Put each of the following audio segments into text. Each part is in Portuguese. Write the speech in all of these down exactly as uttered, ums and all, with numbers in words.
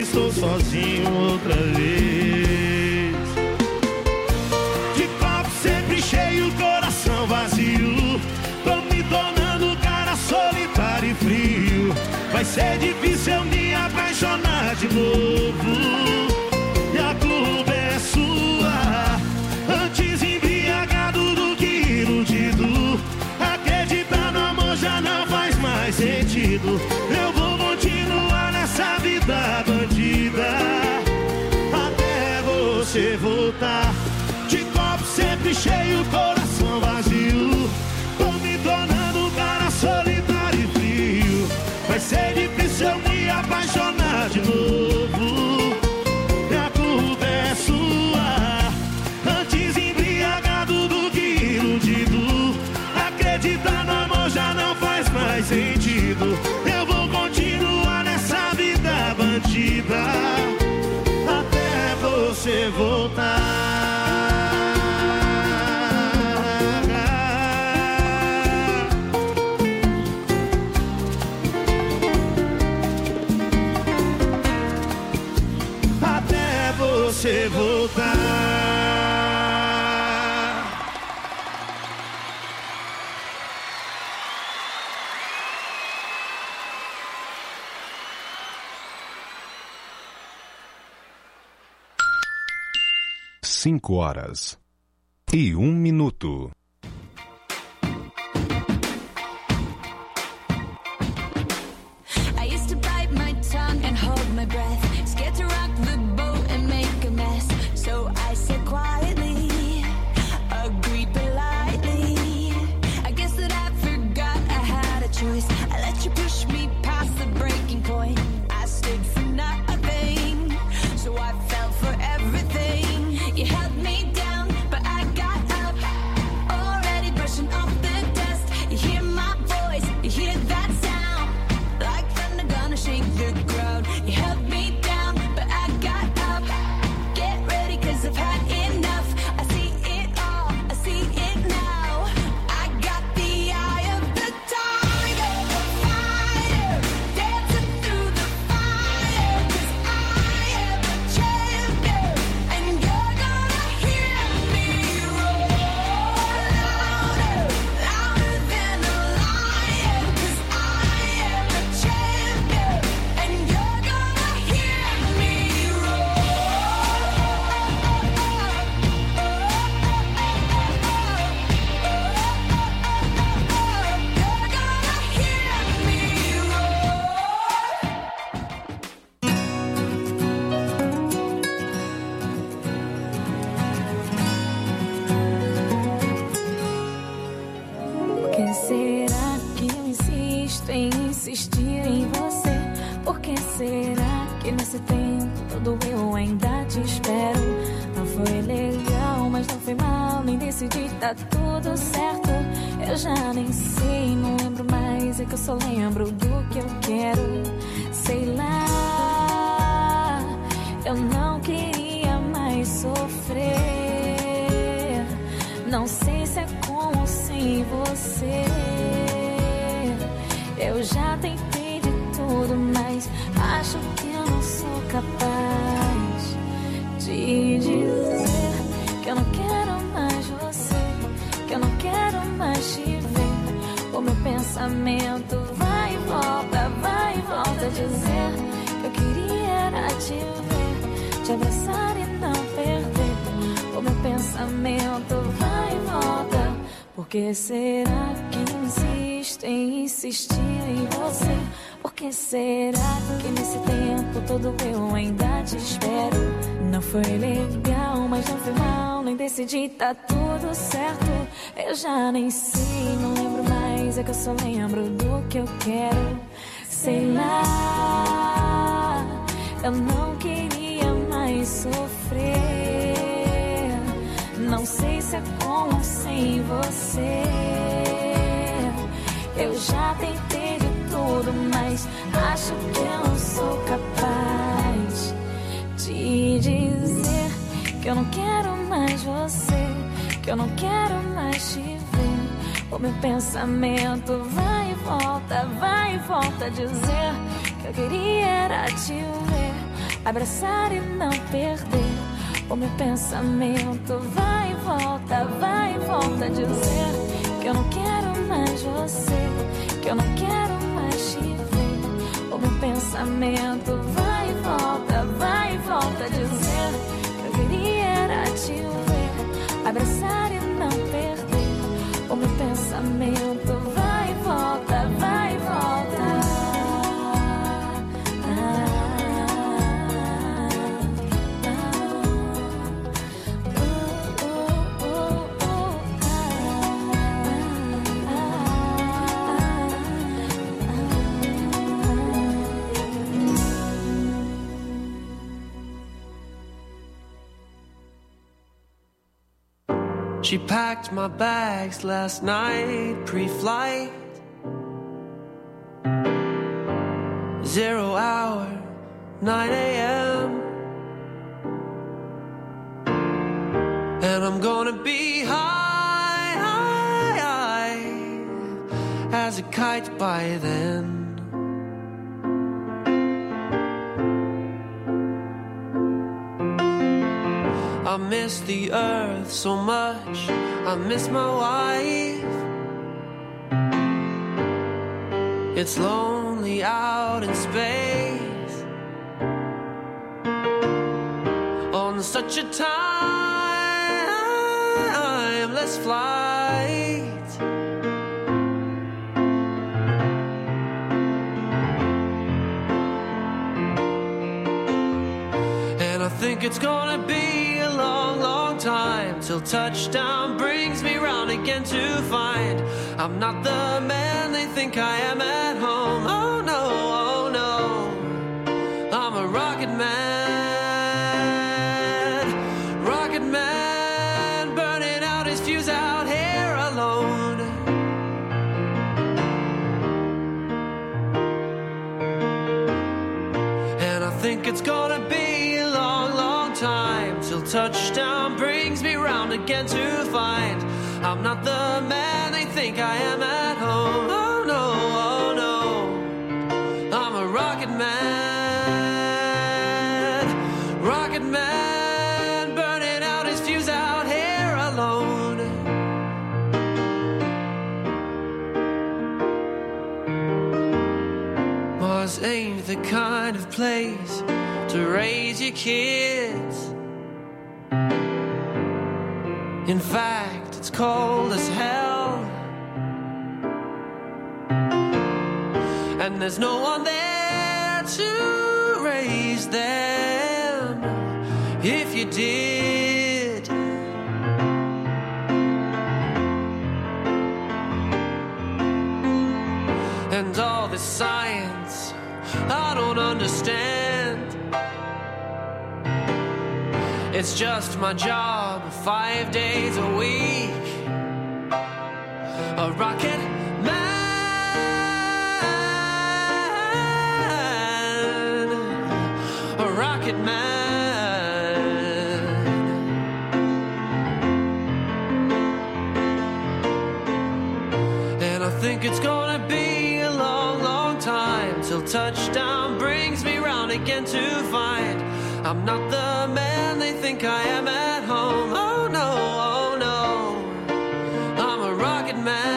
Estou sozinho outra vez. De copo sempre cheio, coração vazio. Tô me tornando cara solitário e frio. Vai ser difícil eu me apaixonar de novo. E a culpa é sua. Antes embriagado do que iludido. Acreditar no amor já não faz mais sentido. Eu vou continuar nessa vida bandida até você voltar. De copo sempre cheio, coração vazio. Tô me tornando um cara solitário e frio. Vai ser difícil eu me apaixonar de novo. E a culpa é sua. Antes embriagado do que iludido. Acreditar no amor já não faz mais sentido. Eu vou continuar nessa vida bandida até você voltar. Até você voltar. Cinco horas e um minuto. I used to bite my tongue and hold my breath, scared to rock the boat and make a mess. So I said quietly, agreed politely. I guess that I forgot I had a choice. I let you push me past the breaking point. I stood for nothing, so I fell for everything. You held me down, but I got up, already brushing off the dust. You hear my voice, you hear that sound, like thunder gonna shake the ground. You held me down, but I got up. Get ready, cause I've had enough. I see it all, I see it now. I got the eye of the tiger, the fighter, dancing through the fire. Cause I am a champion, and you're gonna hear me roar louder, louder than a lion. Cause I am a champion, and you're gonna hear me Por que será que eu insisto em insistir em você? Por que será que nesse tempo todo eu ainda te espero? Não foi legal, mas não foi mal, nem decidi, tá tudo certo. Eu já nem sei, não lembro mais, é que eu só lembro do que eu quero. Sei lá, eu não queria mais sofrer. Não sei se é com ou sem você. Eu já tentei de tudo, mas acho que eu não sou capaz de dizer que eu não quero mais você, que eu não quero mais te ver. O meu pensamento vai e volta, vai e volta, dizer que eu queria era te ver, te abraçar e não perder. O meu pensamento vai e volta. Por que será que insisto em insistir em você? Por que será que nesse tempo todo eu ainda te espero? Não foi legal, mas não foi mal, nem decidi, tá tudo certo. Eu já nem sei, não lembro mais, é que eu só lembro do que eu quero. Sei lá, eu não queria mais sofrer. Não sei se é com ou sem você. Eu já tentei de tudo, mas acho que eu não sou capaz de dizer que eu não quero mais você, que eu não quero mais te ver. O meu pensamento vai e volta, vai e volta, dizer que eu queria era te ver, abraçar e não perder o meu pensamento. Vai e volta, vai e volta, dizer que eu não quero mais você, que eu não quero mais te ver. O meu pensamento vai e volta, vai e volta, dizer que eu queria era te ver, abraçar e não perder o meu pensamento. Vai e volta, vai e volta. She packed my bags last night, pre-flight. Zero hour, nine a.m. And I'm gonna be high, high, high as a kite by then. I miss the earth so much, I miss my wife. It's lonely out in space on such a timeless flight. And I think it's gonna be a long, long time till touchdown brings me round again to find I'm not the man they think I am at home. Oh no, oh no, I'm a rocket man, rocket man, burning out his fuse out here alone. And I think it's gonna be a long, long time till touchdown brings me round again to find I'm not the man they think I am at home. Oh no, oh no, I'm a rocket man, rocket man, burning out his fuse out here alone. Mars ain't the kind of place to raise your kids. In fact, it's cold as hell, and there's no one there to raise them if you did. And all this science I don't understand. It's just my job, five days a week. A rocket man, a rocket man. And I think it's gonna be a long, long time till touchdown brings me round again to find I'm not the man they think I am at home. Oh no, oh no, I'm a rocket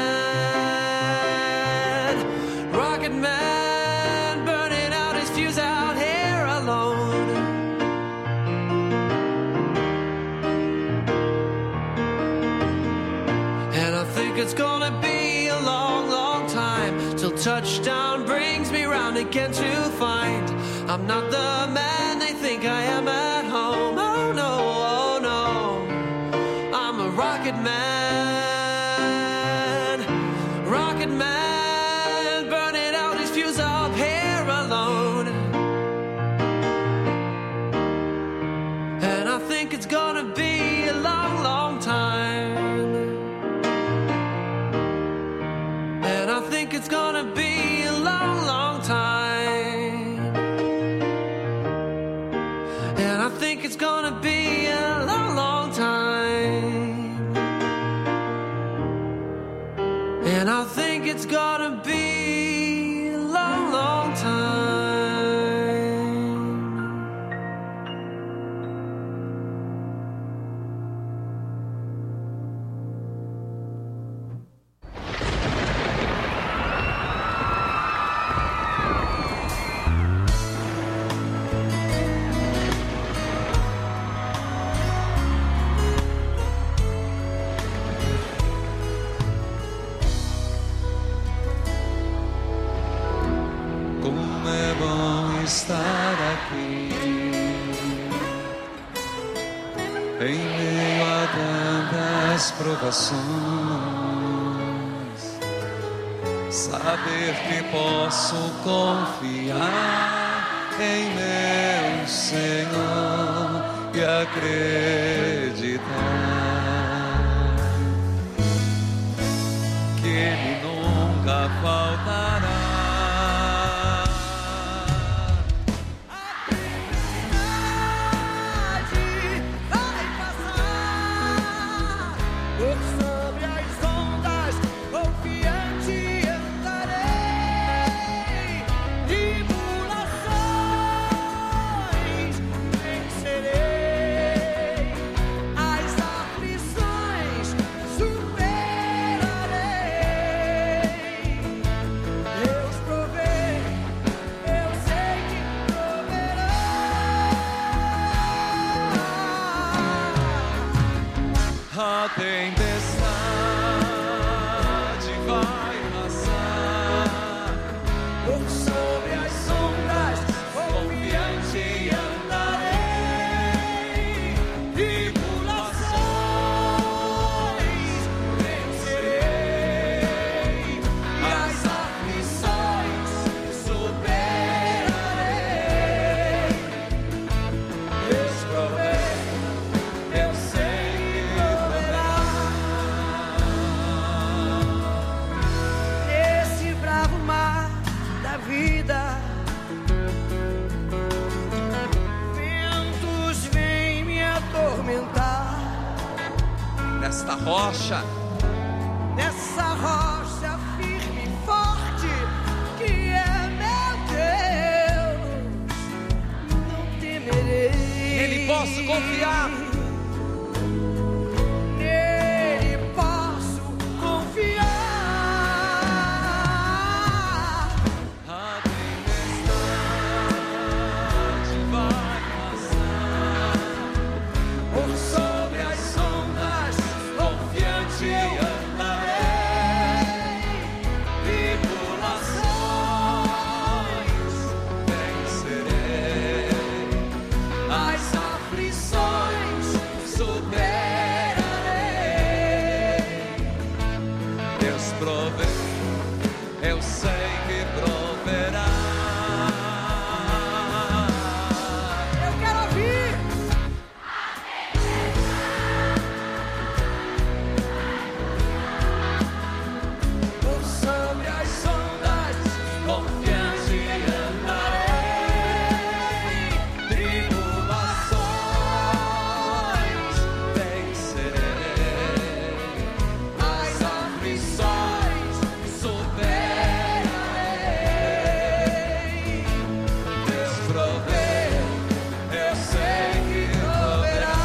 man, rocket man, burning out his fuse out here alone. And I think it's gonna be a long, long time till touchdown brings me round again to find I'm not the man they think I am at home. Oh no, oh no, I'm a rocket man, rocket man, burning out his fuse up here alone. And I think it's gonna be a long, long time. And I think it's gonna be a long, long time. I think it's gonna be a long, long time. And I think it's gonna be a long, long time. Em meio a tantas provações, saber que posso confiar em meu Senhor e acreditar que Ele nunca faltará. A tempestade vai passar, por sobre as ondas, confiante andarei. Tribulações vencerei, e as aflições superarei. Deus provê, eu sei. Vida, ventos vêm me atormentar. Nesta rocha, nessa rocha firme e forte que é meu Deus, não temerei. Nele posso confiar. Nele posso confiar. Eu sei que proverá. Eu quero ouvir. Por sobre as ondas, confiante andarei. Tribulações vencerei. As aflições superarei. Deus provê, eu sei que proverá.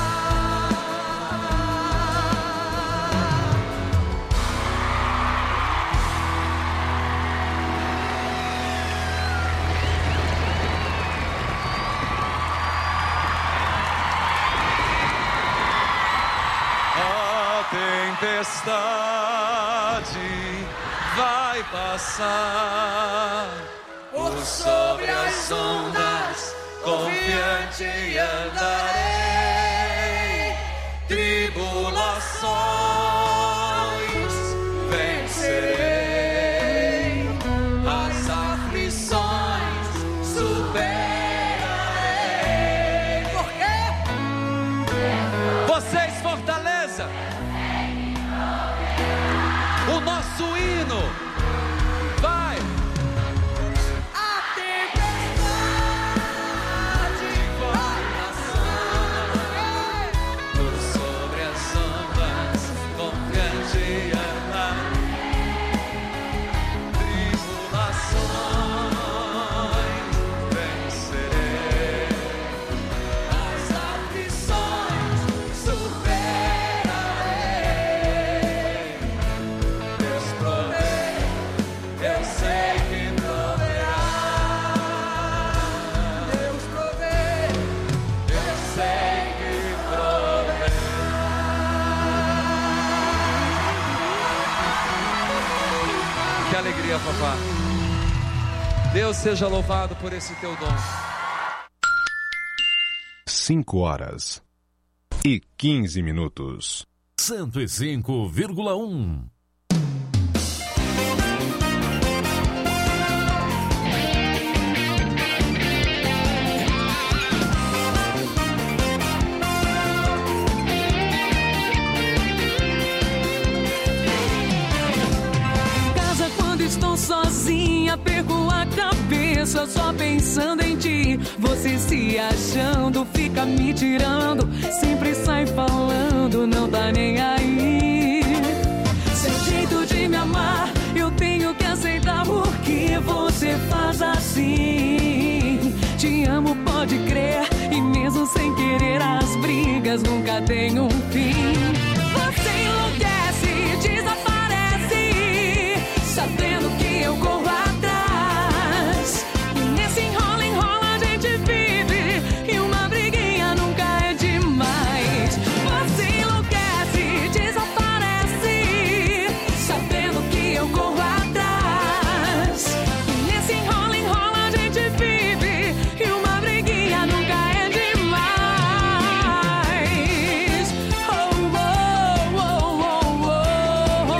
A tempestade vai passar, por sobre as ondas, confiante andarei. Tribulações vencerei, as aflições superarei. Por quê? Vocês, Fortaleza, o nosso hino vai. A tempestade vai passar, por sobre as ondas, confiante andarei. Tribulações vencerei, as aflições superarei. Deus provê, eu sei que proverá. Deus provê, eu sei que proverá. Que alegria, papá. Deus seja louvado por esse teu dom. Cinco horas e quinze minutos. cento e cinco vírgula um. Estou sozinha, perco a cabeça só pensando em ti. Você se achando, fica me tirando, sempre sai falando, não tá nem aí. Seu jeito de me amar, eu tenho que aceitar porque você faz assim. Te amo, pode crer, e mesmo sem querer as brigas nunca tem um fim. Você enlouquece, desaparece, sabendo que eu corro atrás. E nesse enrola, enrola a gente vive, e uma briguinha nunca é demais. Você enlouquece, desaparece, sabendo que eu corro atrás. E nesse enrola, enrola a gente vive, e uma briguinha nunca é demais. Oh, oh, oh, oh, oh, oh.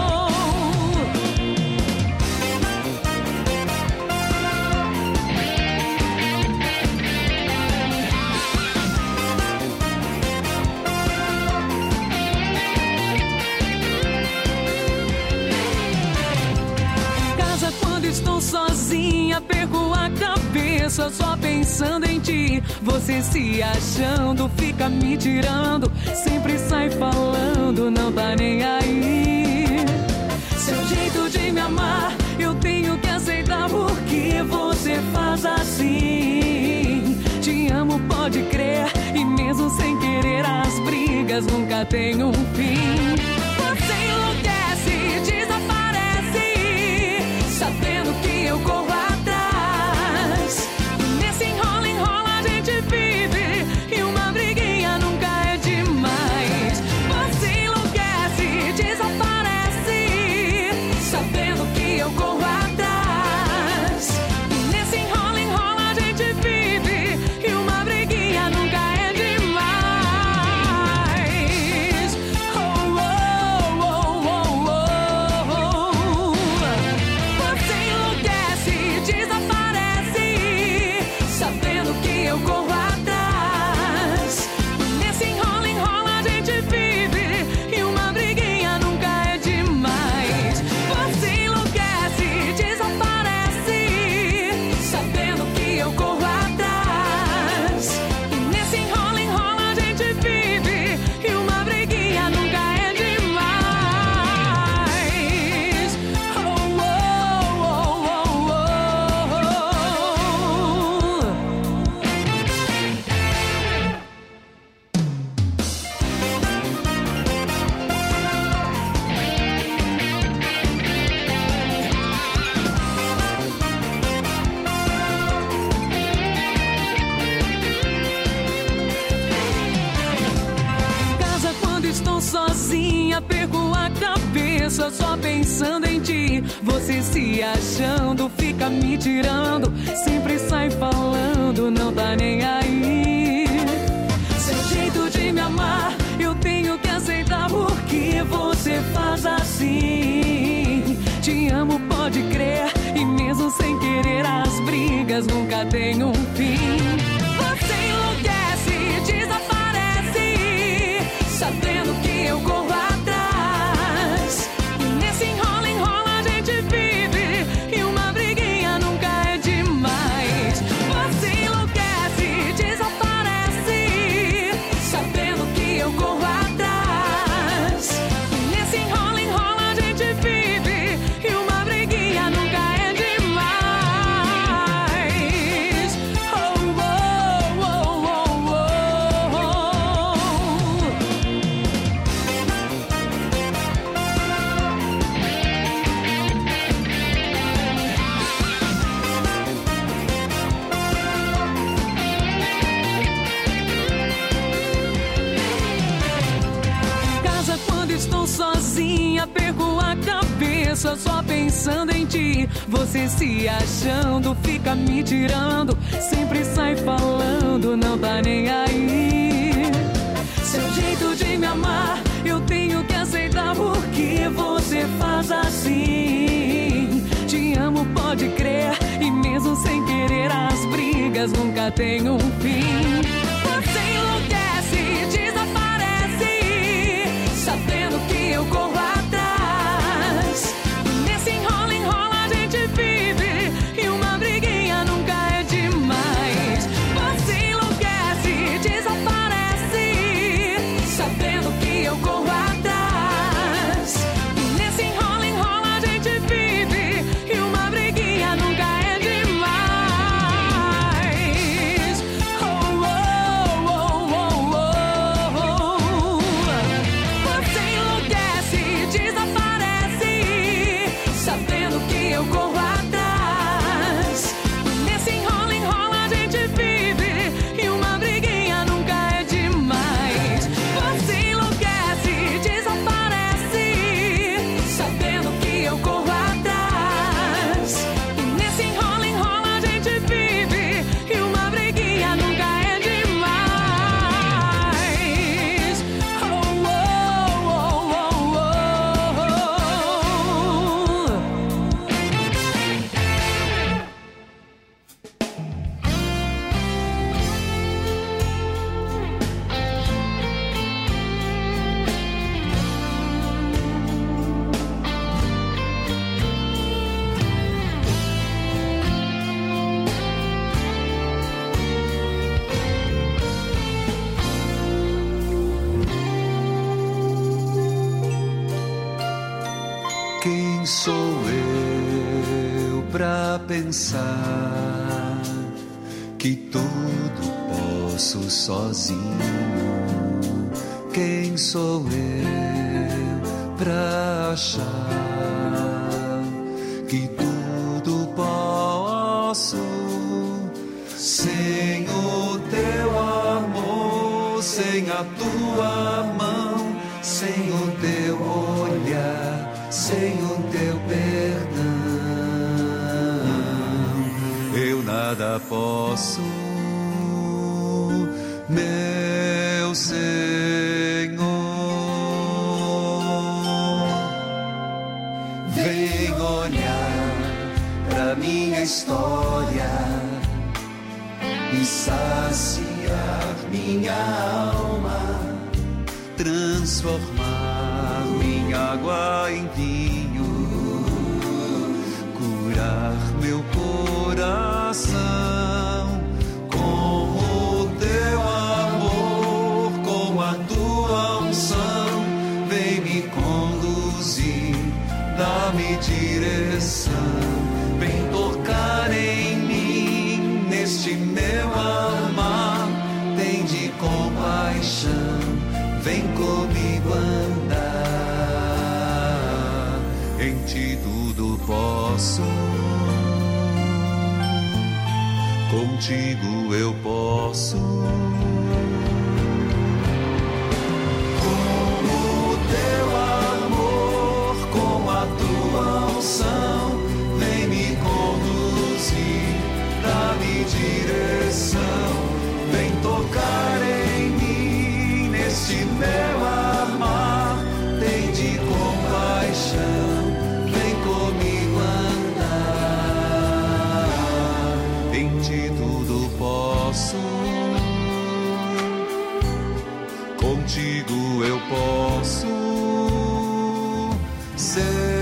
Casa quando estou sozinha, perco a cabeça só pensando em ti. Você se achando, fica me tirando, sempre sai falando, não tá nem aí. Seu jeito de me amar, eu tenho que aceitar porque você faz assim. Te amo, pode crer, e mesmo sem querer as brigas nunca tem um fim. Você enlouquece, desaparece, sabendo que eu corro atrás. E nesse enrola, enrola a gente vive, e uma briguinha nunca é demais. Você enlouquece, desaparece, sabendo que eu corro atrás. E nesse enrola, enrola a gente vive, e uma briguinha nunca é demais. Oh, oh, oh, oh, oh, oh. Você enlouquece, desaparece, sabendo que eu corro atrás. E nesse enrola, enrola a gente vive, e uma briguinha nunca é demais. Você enlouquece, desaparece, sabendo que eu corro atrás. E nesse enrola, enrola a gente vive, e uma briguinha nunca é demais. Oh, oh, oh, oh, oh, oh. Casa quando estou sozinha, perco a cabeça só pensando em ti. Você se achando, fica me tirando, sempre sai falando, não tá nem aí. Seu jeito de me amar, eu tenho que aceitar porque você faz assim. Te amo, pode crer, e mesmo sem querer as brigas nunca tem um fim. Você enlouquece, desaparece, sabendo que eu corro atrás. E nesse enrola, enrola a gente vive, e uma briguinha nunca é demais. Você enlouquece, desaparece, sabendo que eu corro atrás. E nesse enrola, enrola a gente vive, e uma briguinha nunca é demais. Oh, oh, oh, oh, oh, oh. Casa quando estou sozinha, perco a cabeça só pensando em ti. Você se achando, fica me tirando, sempre sai falando, não tá nem aí. Seu amigas nunca tem um fim. Você enlouquece, desaparece, sabendo que eu corro atrás. Nesse enrola, enrola a gente vive, e uma briguinha nunca é demais. Você enlouquece, desaparece, sabendo que eu corro atrás. Nesse enrola, enrola a gente vive, e uma briguinha nunca é demais. Oh, oh, oh, oh, oh, oh. Você enlouquece, desaparece, sabendo que eu corro atrás. Nesse enrola, enrola a gente vive, e uma briguinha nunca é demais. Você enlouquece, desaparece, sabendo que eu corro atrás. Nesse enrola, enrola a gente vive, e uma briguinha nunca é demais. Oh, oh, oh, oh, oh. Quem sou eu pra pensar que tudo posso sozinho? Quem sou eu pra achar que tudo posso sem o teu amor, sem a tua mão, sem o teu olhar, sem o teu perdão? Eu nada posso, meu Senhor. Vem olhar pra minha história e saciar minha alma, transformar minha água em vinho, curar meu coração com o teu amor, com a tua unção. Vem me conduzir, dá-me direção, vem tocar em mim, neste meu amar, tem de compaixão, vem comigo andar. Em ti tudo posso, contigo eu posso. Com o teu amor, com a tua unção, vem me conduzir, dá-me direção, vem tocar em mim, neste meu amar, tem de compaixão, vem comigo andar. Em ti tudo posso, contigo eu posso ser.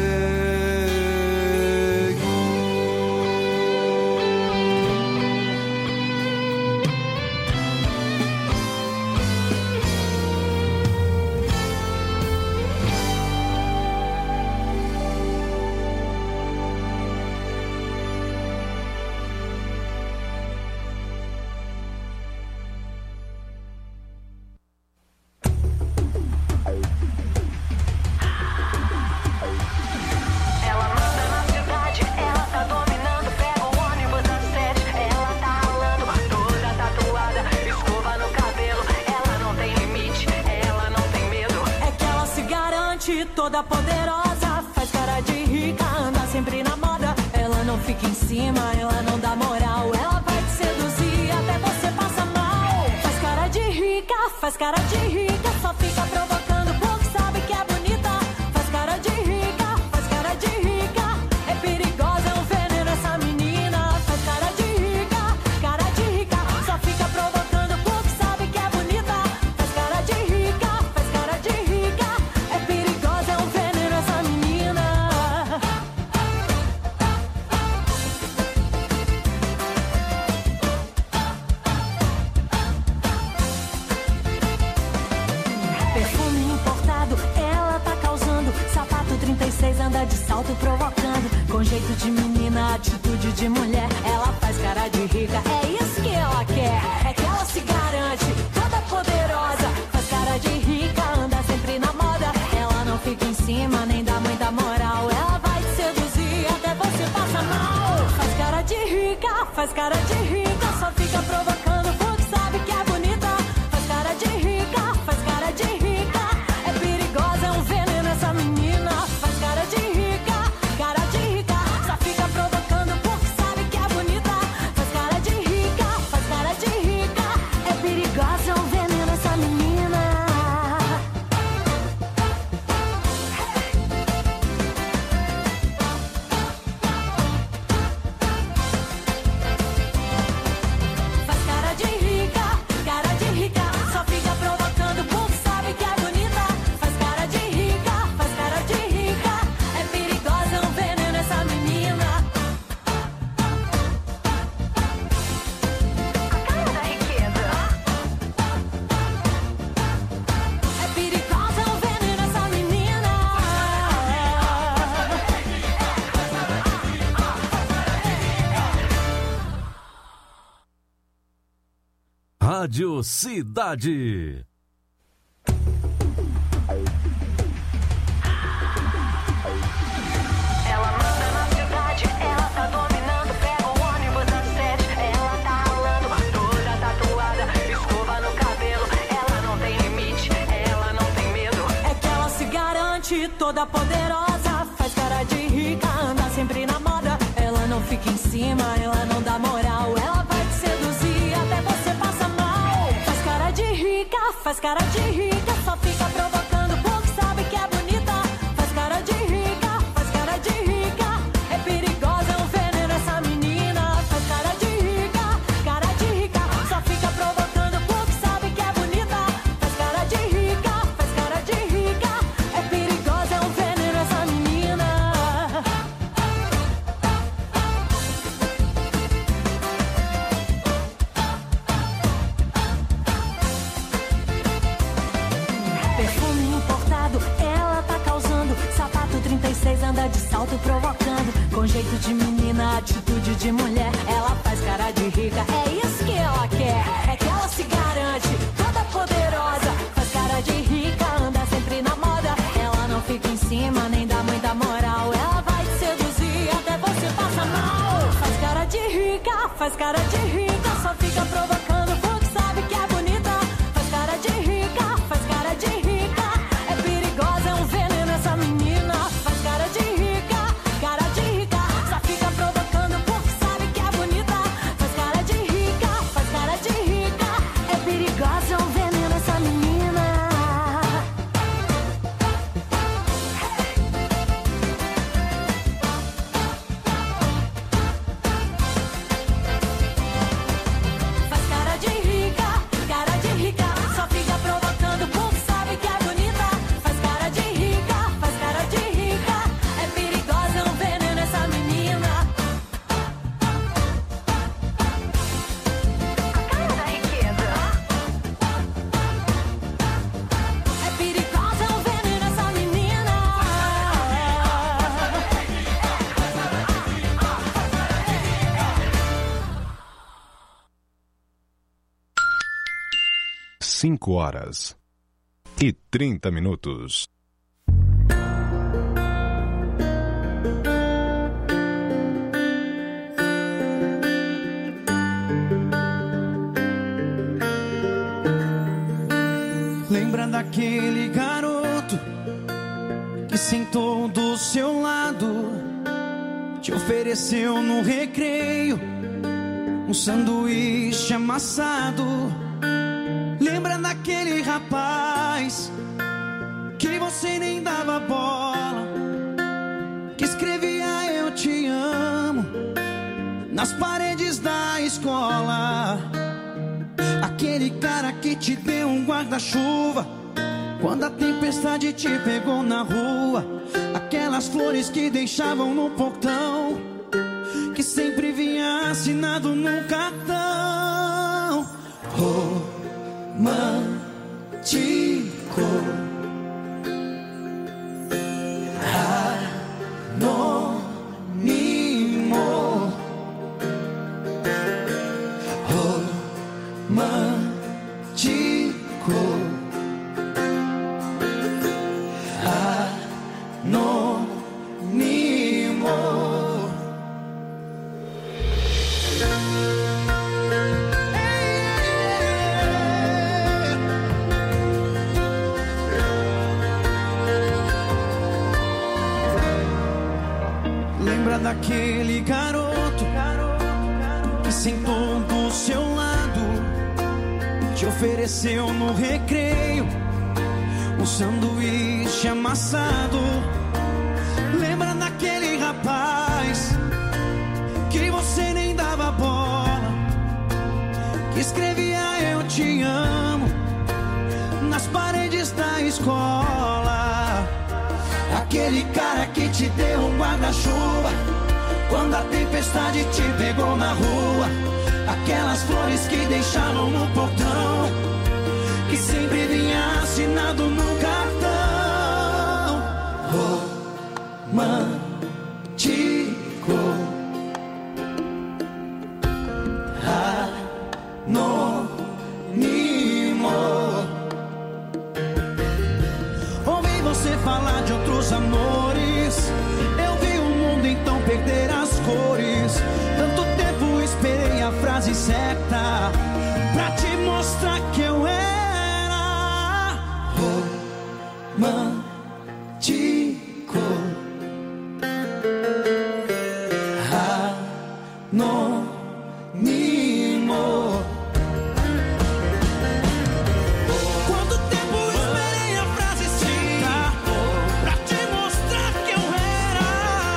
Toda poderosa, faz cara de rica, anda sempre na moda. Ela não fica em cima, ela não dá moral. Ela vai te seduzir até você passar mal. Faz cara de rica, faz cara de rica, só fica provocando porque sabe que é bonita. Faz cara de rica, faz cara de rica, é perigosa, é um veneno essa menina. Faz cara de rica, cara de de salto provocando, com jeito de menina, atitude de mulher. Ela faz cara de rica, é isso que ela quer. É que ela se garante, toda poderosa. Faz cara de rica, anda sempre na moda. Ela não fica em cima, nem dá muita moral. Ela vai te seduzir até você passa mal. Faz cara de rica, faz cara de rica, só fica provocando porque sabe que é bonita. Faz cara de rica, faz cara de rica, é perigosa, é um veneno essa menina. Faz cara de rica, cara de rica, só fica provocando porque sabe que é bonita. Faz cara de rica, faz cara de rica, é perigosa, é um veneno essa menina. Faz cara de rica, cara de rica, só fica provocando porque sabe que é bonita. Faz cara de rica, faz cara de rica, é perigosa, é um veneno essa menina. A cara da riqueza. É perigosa, é um veneno essa menina. Rádio Cidade. Ela manda na cidade, ela tá dominando. Pega o ônibus às sete, ela tá ralando. Toda tatuada, escova no cabelo. Ela não tem limite, ela não tem medo. É que ela se garante, toda poderosa. Faz cara de rica, anda sempre na moda. Ela não fica em cima, ela não dá moral. Ela vai te seduzir até você passa mal. Faz cara de rica, faz cara de rica, só fica provocando porque sabe que é bonita. Faz cara de rica, faz cara de rica, é perigosa, é um veneno essa menina. Faz cara de rica, cara de rica, só fica provocando porque sabe que é bonita. Faz cara de rica, faz cara de rica, é perigosa, é um veneno essa menina. Perfume importado, ela tá causando. Sapato trinta e seis, anda de salto provocando, com jeito de menina, atitude de mulher. Ela faz cara de rica, é isso que ela quer. É que ela se garante, toda poderosa. Faz cara de rica, anda sempre na moda. Ela não fica em cima, nem dá muita moral. Ela vai te seduzir até você passa mal. Faz cara de rica, faz cara de rica, só fica provocando porque sabe que é bonita. Faz cara de rica, faz cara de rica, é perigosa, é um veneno essa menina. Faz cara de rica, cara de rica, só fica provocando porque sabe que é bonita. Faz cara de rica, faz cara de rica, é perigosa, é um veneno essa menina. Faz cara de rica, cara de rica, só fica provocando porque sabe que é bonita. Faz cara de rica, faz cara de rica, é perigosa, é um veneno essa menina. A cara da riqueza. É perigosa, é um veneno essa menina. Cinco horas e trinta minutos. Lembra daquele garoto que sentou do seu lado, te ofereceu no recreio um sanduíche amassado? Lembra daquele rapaz que você nem dava bola, que escrevia eu te amo nas paredes da escola? Aquele cara que te deu um guarda-chuva quando a tempestade te pegou na rua. Aquelas flores que deixavam no portão, que sempre vinha assinado num cartão romântico. Lembra daquele garoto que sentou do seu lado, te ofereceu no recreio um sanduíche amassado? Lembra daquele rapaz que você nem dava bola, que escrevia eu te amo nas paredes da escola? Aquele cara que te deu um guarda-chuva quando a tempestade te pegou na rua. Aquelas flores que deixaram no portão, que sempre vinha assinado no cartão. Romântico, anônimo. Ouvi você falar de outros amores, eu vi o mundo então perder as cores. Tanto tempo esperei a frase certa pra te mostrar que eu era romântico, anônimo. Quanto tempo esperei a frase certa pra te mostrar que eu era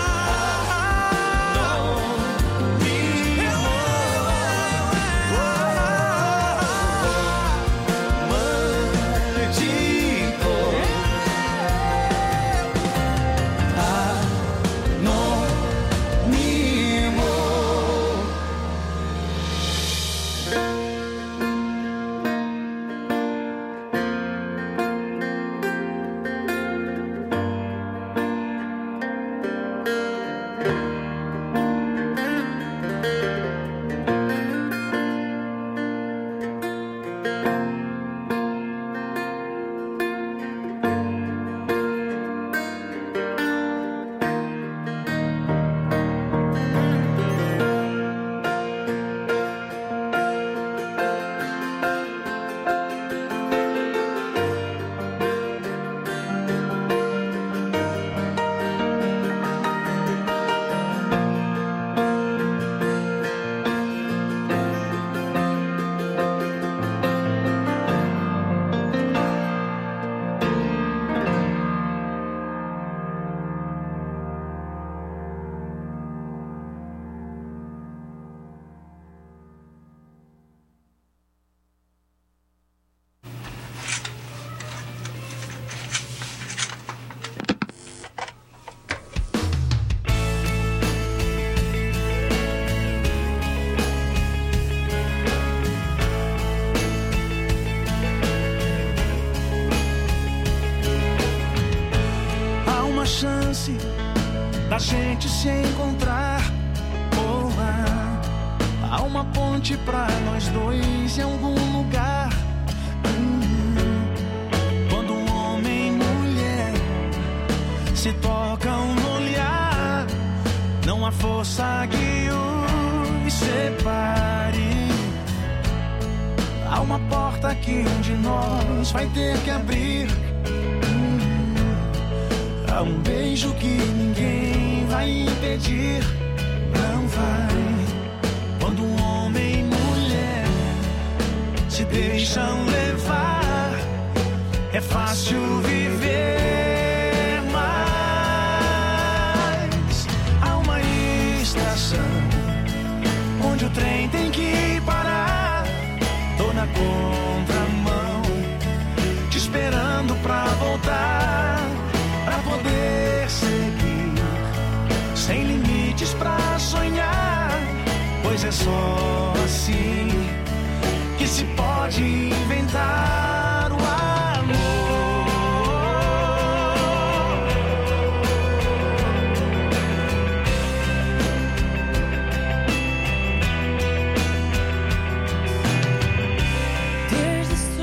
chance da gente se encontrar. Oh, ah, há uma ponte pra nós dois em algum lugar. Hum, quando um homem e mulher se tocam no olhar, não há força que os separe. Há uma porta que um de nós vai ter que abrir. Há um beijo que ninguém vai impedir. Não vai. Quando um homem e mulher se deixam levar, é fácil viver. Mas há uma estação onde o trem tem que parar. Tô na contramão, te esperando pra voltar, pra poder seguir, sem limites pra sonhar. Pois é só assim que se pode inventar o amor. There's a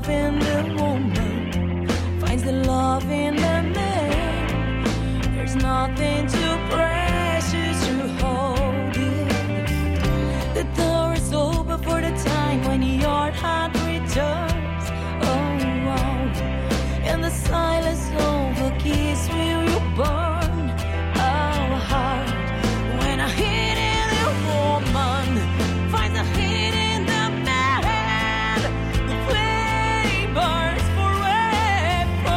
love in the woman finds the love in the man. There's nothing too precious to hold it. The door is open for the time when your heart returns. Oh, wow. And the silence of a kiss will you burn our heart. When I hit in the woman finds a hit in the man, the flame burns forever.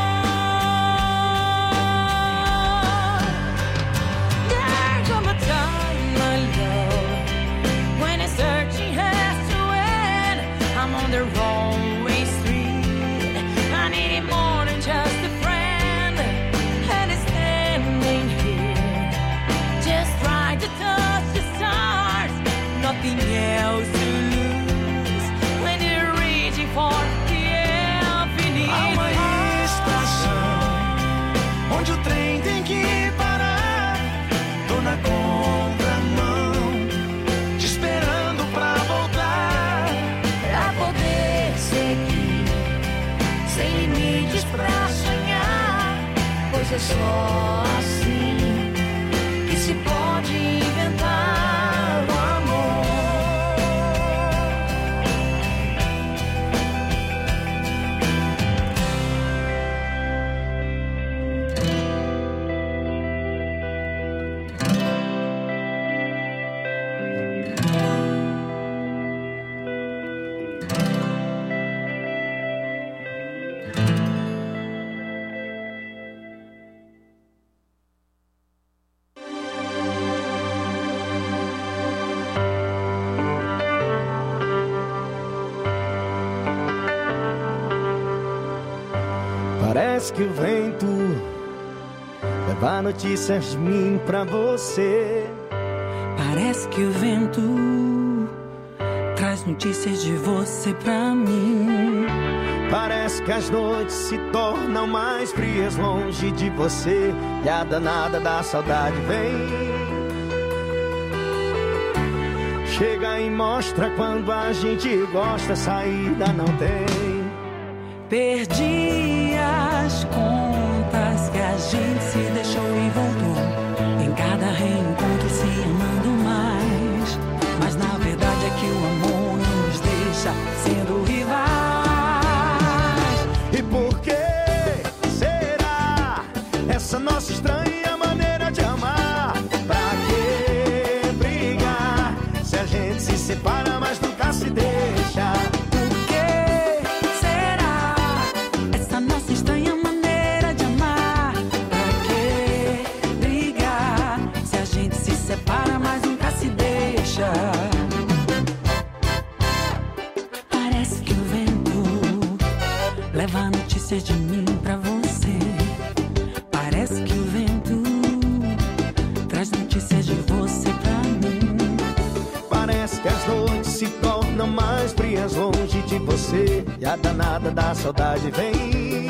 There come a time, my love, when a searching has to end. I'm on the wrong way street. I need it more than just a friend, and it's standing here, just trying to touch the stars. Nothing else to lose when you're reaching for the infinite. Há uma estação onde o trem tem que parar. Tô na contramão, te esperando pra voltar. Pra poder seguir, sem limites pra sonhar. Pois é só assim que se pode inventar o amor. Parece que o vento leva notícias de mim pra você. Parece que o vento traz notícias de você pra mim. Parece que as noites se tornam mais frias longe de você, e a danada da saudade vem. Chega e mostra quando a gente gosta, saída não tem. Perdi as contas que a gente se deixou e voltou. Em cada reencontro se amando mais. Mas na verdade é que o amor não nos deixa sendo rivais. E por que será essa nossa estranha maneira de amar? Pra que brigar se a gente se separa mas nunca se deixa? Separa, mas nunca se deixa. Parece que o vento leva notícias de mim pra você. Parece que o vento traz notícias de você pra mim. Parece que as noites se tornam mais frias longe de você, e a danada da saudade vem.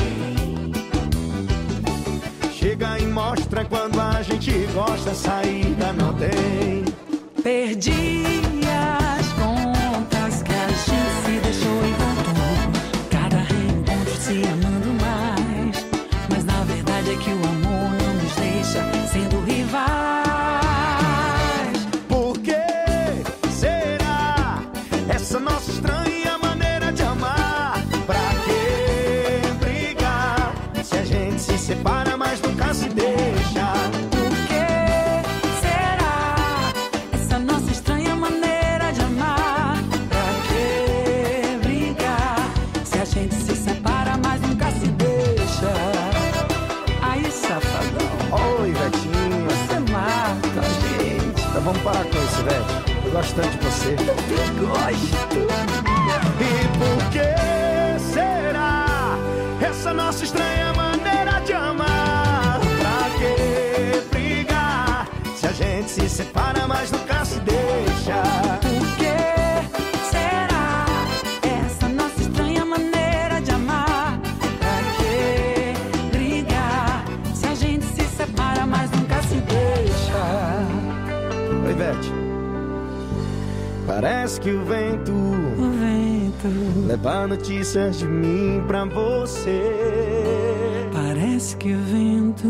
Chega e mostra quando a gente gosta, saída não tem. Perdi as contas que a gente se deixou e voltou. Cada reencontro se amando mais. Mas na verdade é que o amor não nos deixa sendo rivais. Por que será essa nossa estranha maneira de amar? Pra que brigar se a gente se separa mas nunca se deixa? Por que será essa nossa estranha maneira de amar? Pra que brigar se a gente se separa mas nunca se deixa? Aí, safadão. Oi, Vetinho. Você mata a gente. Então vamos parar com isso, Vete. Eu gosto tanto de você. Eu gosto. E por que será essa nossa estranha maneira de amar? Pra que brigar se a gente se separa mas nunca se deixa? Por que será essa nossa estranha maneira de amar? Pra que brigar se a gente se separa mas nunca se deixa? Oi, Vete. Parece que o vento, O vento vento. Levar notícias de mim pra você. Parece que vento.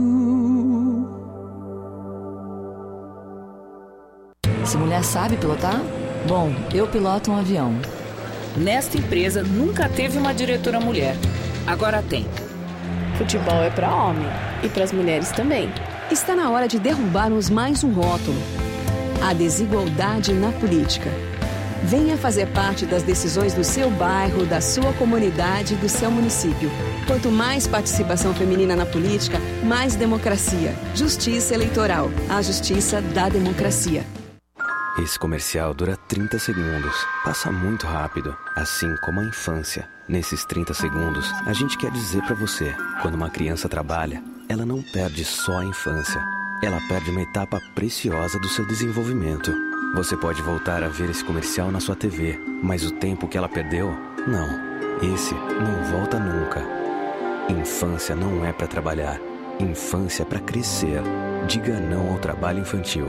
Se mulher sabe pilotar? Bom, eu piloto um avião. Nesta empresa nunca teve uma diretora mulher. Agora tem. Futebol é para homem e para as mulheres também. Está na hora de derrubarmos mais um rótulo: a desigualdade na política. Venha fazer parte das decisões do seu bairro, da sua comunidade e do seu município. Quanto mais participação feminina na política, mais democracia. Justiça Eleitoral. A justiça da democracia. Esse comercial dura trinta segundos. Passa muito rápido, assim como a infância. Nesses trinta segundos, a gente quer dizer pra você: quando uma criança trabalha, ela não perde só a infância. Ela perde uma etapa preciosa do seu desenvolvimento. Você pode voltar a ver esse comercial na sua T V, mas o tempo que ela perdeu, não. Esse não volta nunca. Infância não é pra trabalhar. Infância é pra crescer. Diga não ao trabalho infantil.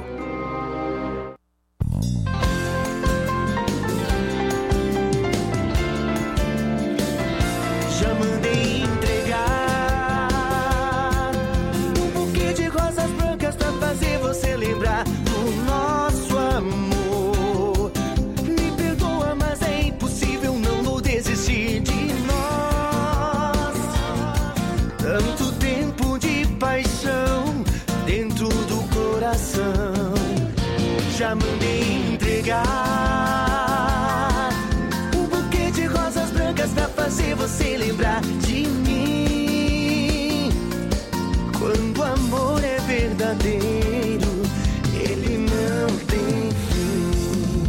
Já mandei entregar um buquê de rosas brancas pra fazer você lembrar do nosso amor. Me perdoa, mas é impossível, não vou desistir de nós. Tanto tempo de paixão dentro do coração. Já mandei entregar um buquê de rosas brancas pra fazer você lembrar de mim. Quando o amor é verdadeiro, ele não tem fim.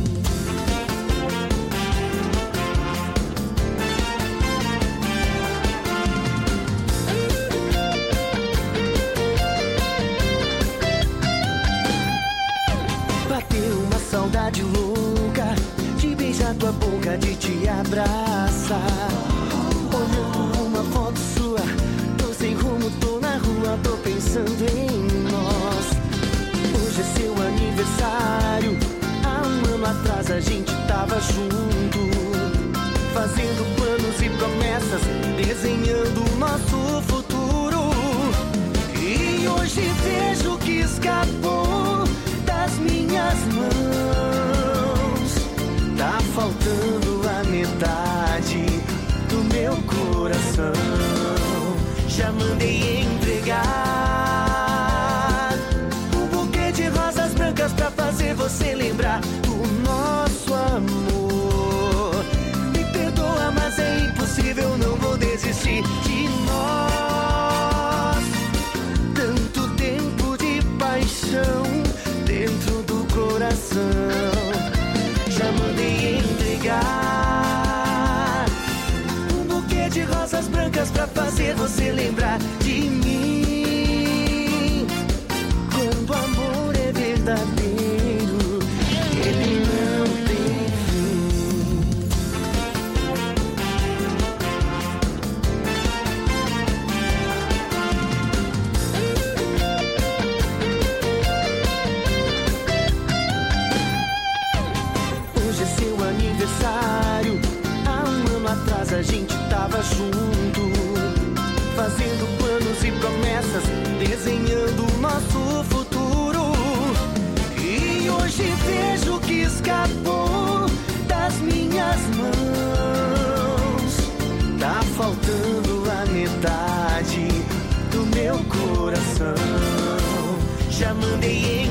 Bateu uma saudade louca de beijar tua boca, de te abraçar. Olhando uma foto sua, tô sem rumo, tô na rua, tô pensando em nós. Hoje é seu aniversário, há um ano atrás a gente tava junto, fazendo planos e promessas, desenhando o nosso futuro. E hoje vejo que escapou das minhas mãos. Tá faltando a metade do meu coração. Já mandei entregar um buquê de rosas brancas pra fazer você lembrar do nosso amor. Me perdoa, mas é impossível, não vou desistir de nós. Tanto tempo de paixão dentro do coração. Já mandei entregar um buquê de rosas brancas pra fazer você lembrar de mim. Quando o amor é verdadeiro, ele não tem fim. Hoje é seu aniversário, há um ano atrás a gente tava junto, fazendo planos e promessas, desenhando o nosso futuro. E hoje vejo que escapou das minhas mãos. Tá faltando a metade do meu coração. Já mandei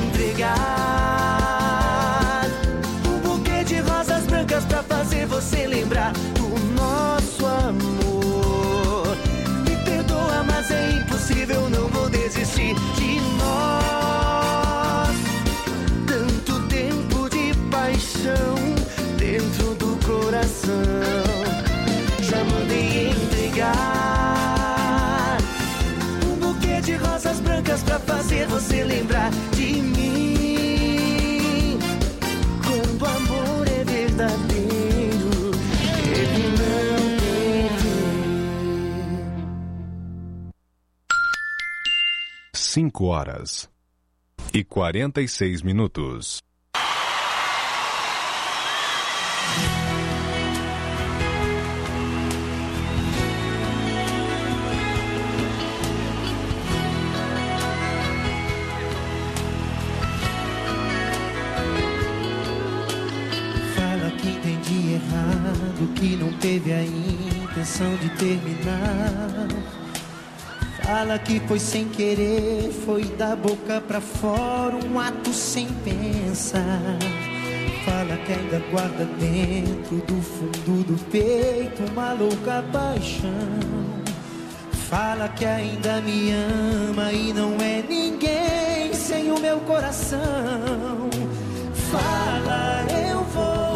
entregar um buquê de rosas brancas pra fazer você lembrar do nosso amor. Me perdoa, mas é impossível, não vou desistir de nós. Tanto tempo de paixão dentro do coração. Já mandei entregar um buquê de rosas brancas pra fazer você lembrar de mim. Quando o amor é verdadeiro, ele não tem fim. Cinco horas e quarenta e seis minutos. teve a intenção de terminar. Fala que foi sem querer, foi da boca pra fora, um ato sem pensar. Fala que ainda guarda dentro do fundo do peito uma louca paixão. Fala que ainda me ama e não é ninguém sem o meu coração. Fala, eu vou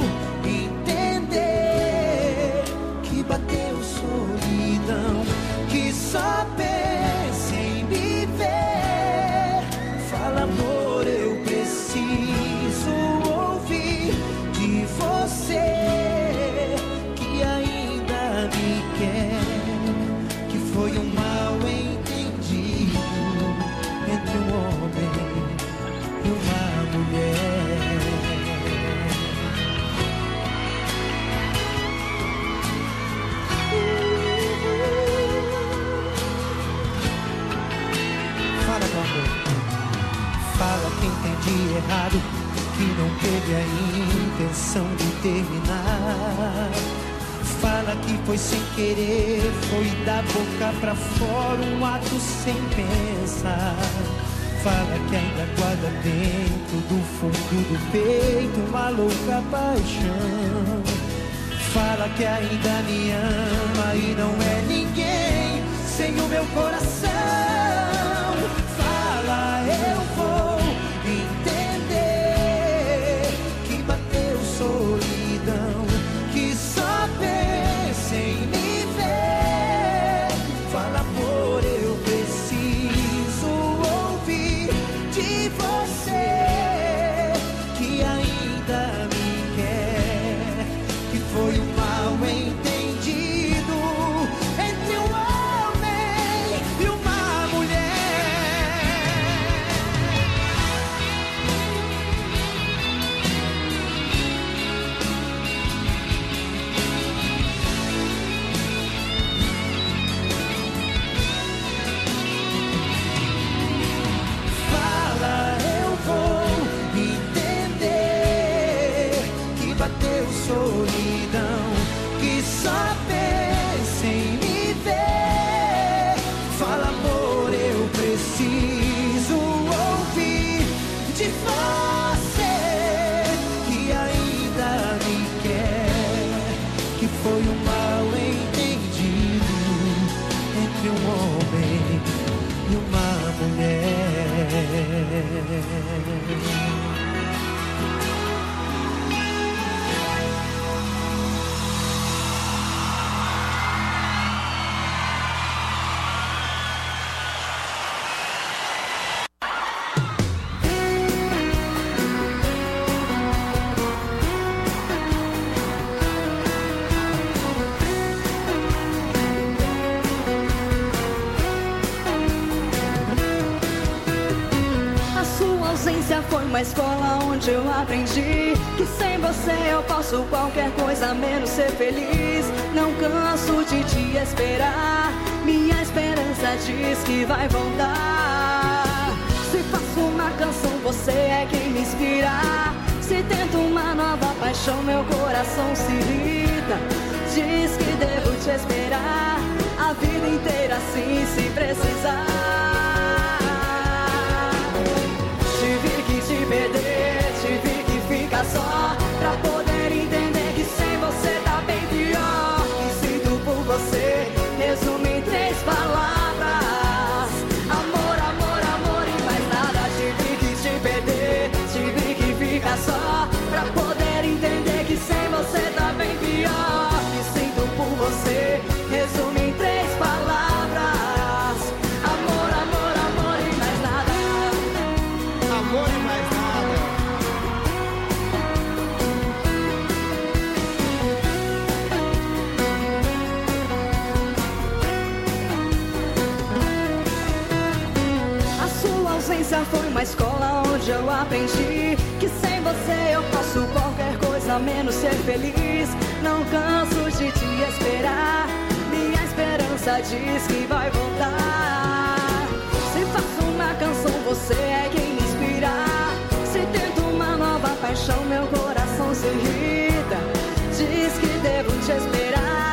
entender que bateu solidão, que só pensa em me ver. Fala, amor, eu preciso ouvir de você que ainda me quer. Que foi um mal entendido entre um homem e uma mulher. Fala, meu amor. Fala que entendi errado, que não teve a intenção de terminar. Fala que foi sem querer, foi da boca pra fora, um ato sem pensar. Fala que ainda guarda dentro do fundo do peito uma louca paixão. Fala que ainda me ama e não é ninguém sem o meu coração. Fala, eu vou entender que bateu solidão, que só pensa em me ver. Fala, amor, eu preciso ouvir de você que ainda me quer. Que foi um mal entendido entre um homem e uma mulher. Fala, eu vou entender que bateu solidão, que só pensa em me ver. Fala, amor, eu preciso ouvir de você que ainda me quer. Que foi um mal entendido entre um homem e uma mulher. A sua ausência foi uma escola onde eu aprendi que sem você eu posso qualquer coisa menos ser feliz. Não canso de te esperar, minha esperança diz que vai voltar. Se faço uma canção, você é quem me inspira. Se tento uma nova paixão, meu coração se irrita. Diz que devo te esperar a vida inteira, assim, se precisar. Tive que te perder, tive que ficar só pra poder entender que sem você tá bem pior. Que sinto por você, resumo em três palavras: amor, amor, amor e mais nada. Tive que te perder, tive que ficar só pra poder entender que sem você tá bem pior. Que sinto por você, resumo em três palavras: amor, amor, amor e mais nada. Amor e mais nada. A sua ausência foi uma escola onde eu aprendi que sem você eu posso qualquer coisa menos ser feliz. Não canso de te esperar, minha esperança diz que vai voltar. Se faço uma canção, você é quem me inspira. Se tento uma nova paixão, meu coração se irrita. Diz que devo te esperar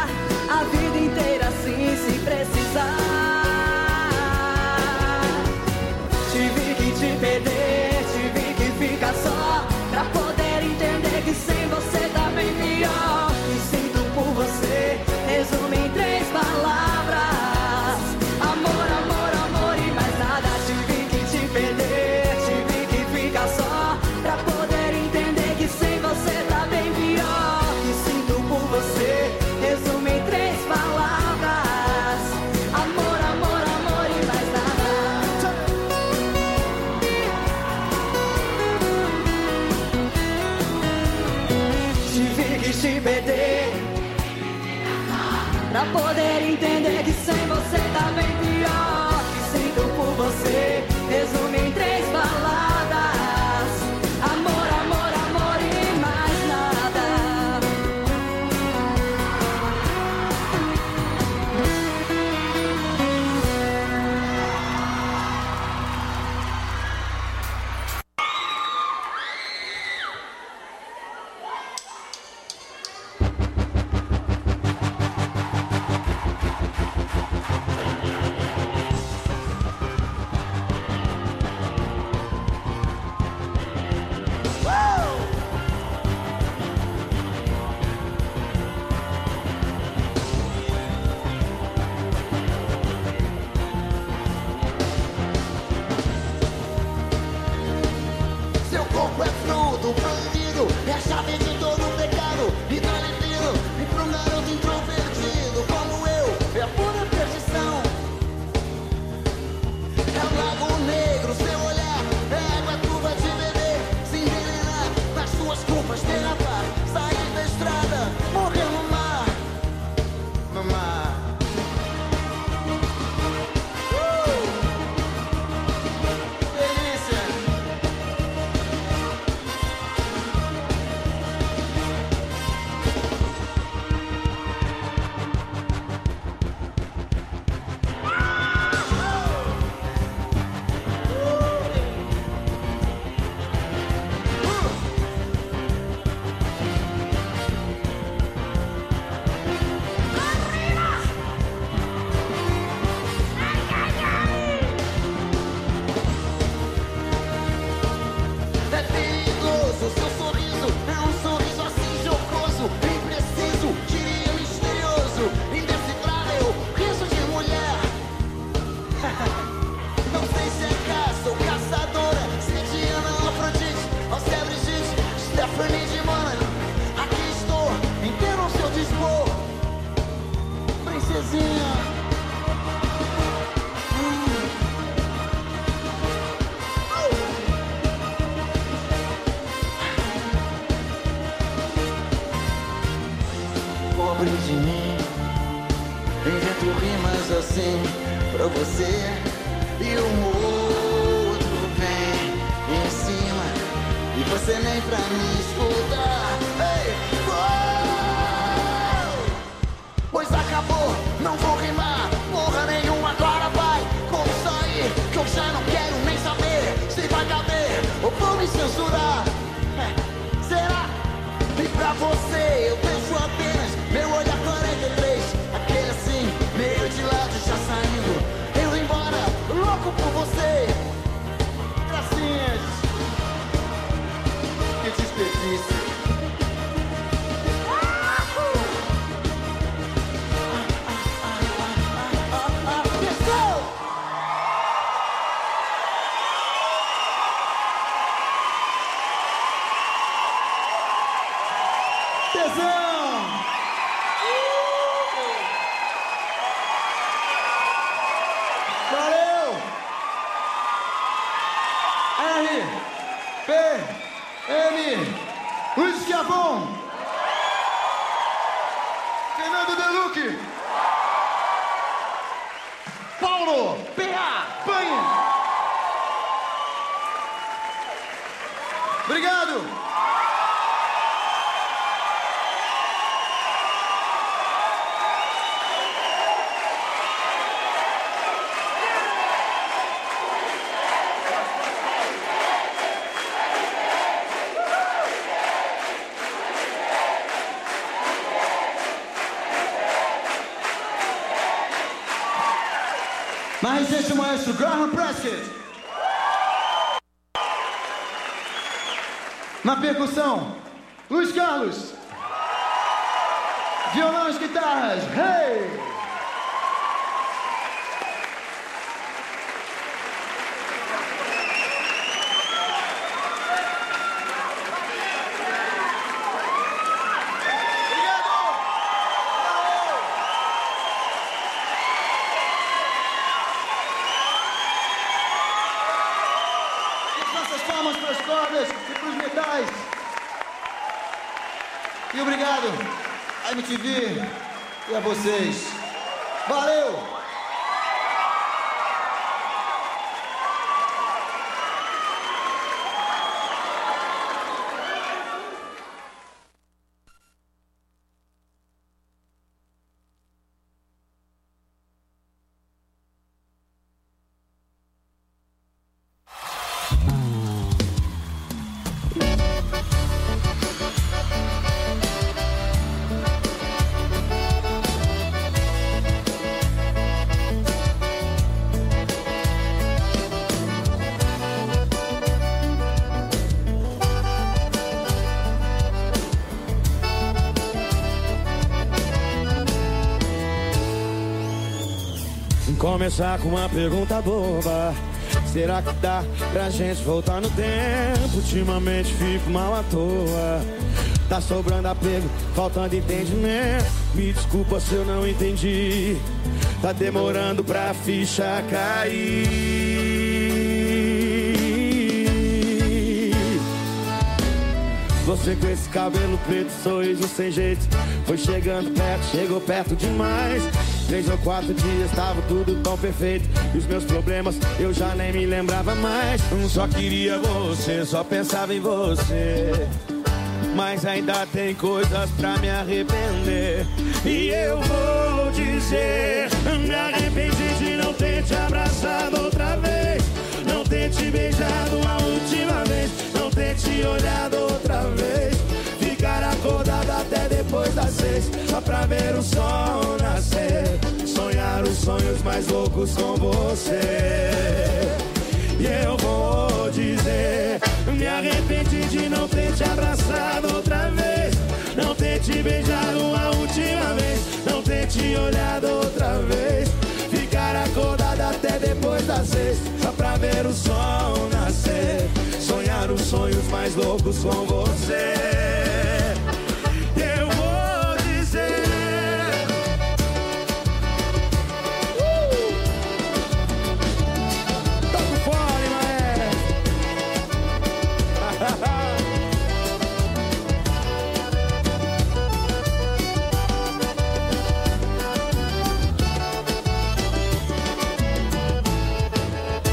assim pra você e o outro vem em cima e você nem pra me escutar. Ei, oh! Pois acabou, não vou rimar porra nenhuma, agora vai. Como sair, que eu já não quero nem saber se vai caber ou vou me censurar. É, será? E pra você eu penso apenas meu olhar quarenta e três, aquele assim, meio de lado já saindo. Eu embora, louco por você. Gracinhas, que desperdício. Luiz Schiavon, Fernando Deluque, Paulo P A Panha. Obrigado. Mais esse maestro Graham Prescott. Na percussão, Luiz Carlos. Violão e guitarras, hey! E obrigado a M T V e a vocês. Valeu! Começar com uma pergunta boba: será que dá pra gente voltar no tempo? Ultimamente fico mal à toa. Tá sobrando apego, faltando entendimento. Me desculpa se eu não entendi. Tá demorando pra ficha cair. Você com esse cabelo preto, sorriso sem jeito, foi chegando perto, chegou perto demais. Três ou quatro dias tava tudo tão perfeito, e os meus problemas eu já nem me lembrava mais. Eu só queria você, só pensava em você, mas ainda tem coisas pra me arrepender. E eu vou dizer, me arrependi de não ter te abraçado outra vez, não ter te beijado a última vez, não ter te olhado outra vez, ficar acordado até depois das seis, só pra ver o sol nascer, sonhar os sonhos mais loucos com você. E eu vou dizer, me arrependi de não ter te abraçado outra vez, não ter te beijado uma última vez, não ter te olhado outra vez, ficar acordado até depois das seis, só pra ver o sol nascer, sonhar os sonhos mais loucos com você.